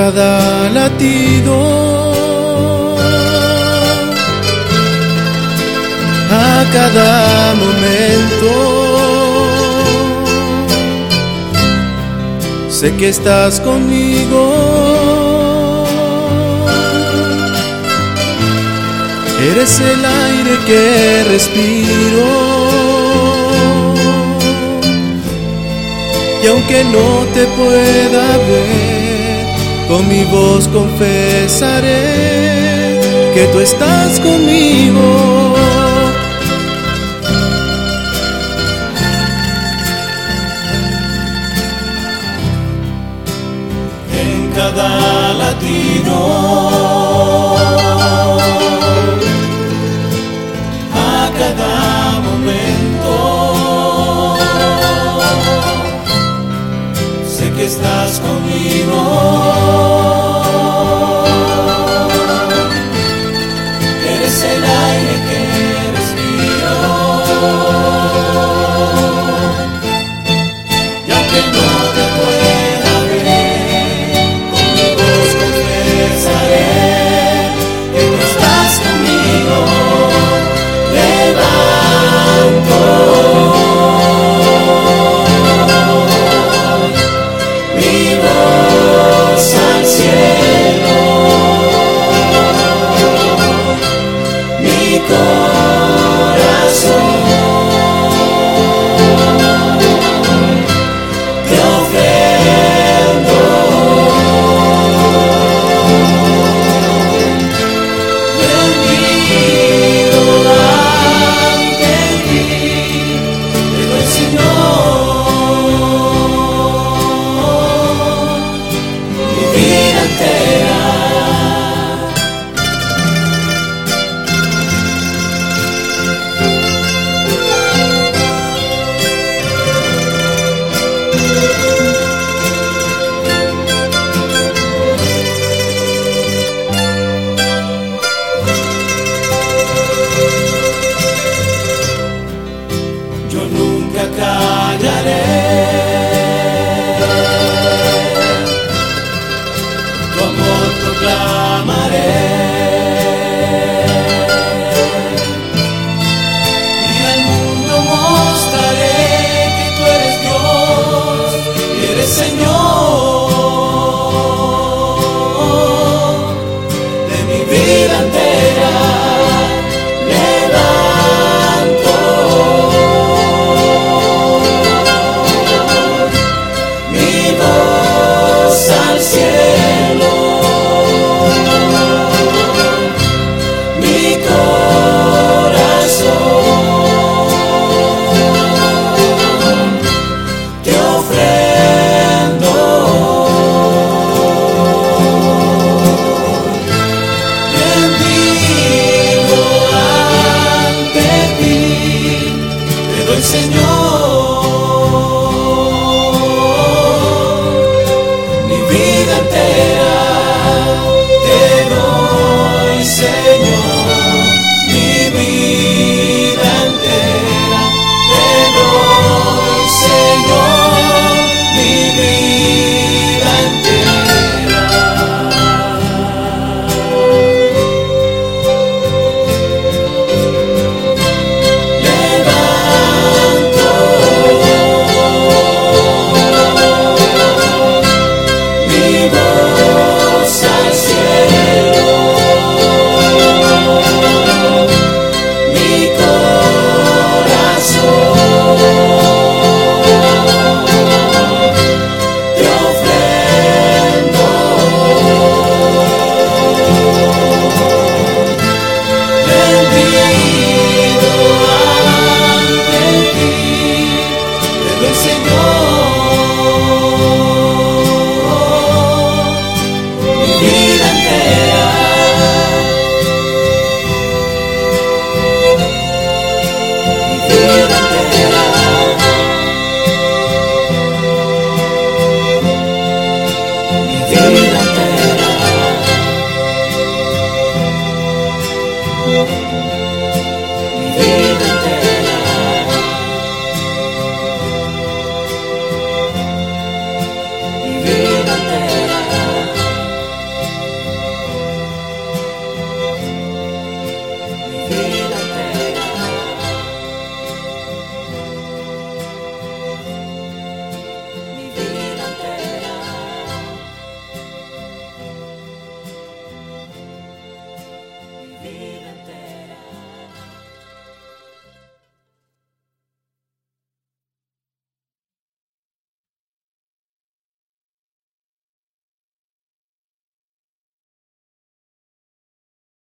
cada latido, a cada momento. Sé que estás conmigo, eres el aire que respiro, y aunque no te pueda ver, con mi voz confesaré que tú estás conmigo. En cada latido, a cada momento, sé que estás conmigo. Eres el aire que respiro, y aunque no te pueda ver, con mi voz confesaré que tú estás conmigo. Levanto mi voz al cielo, mi corazón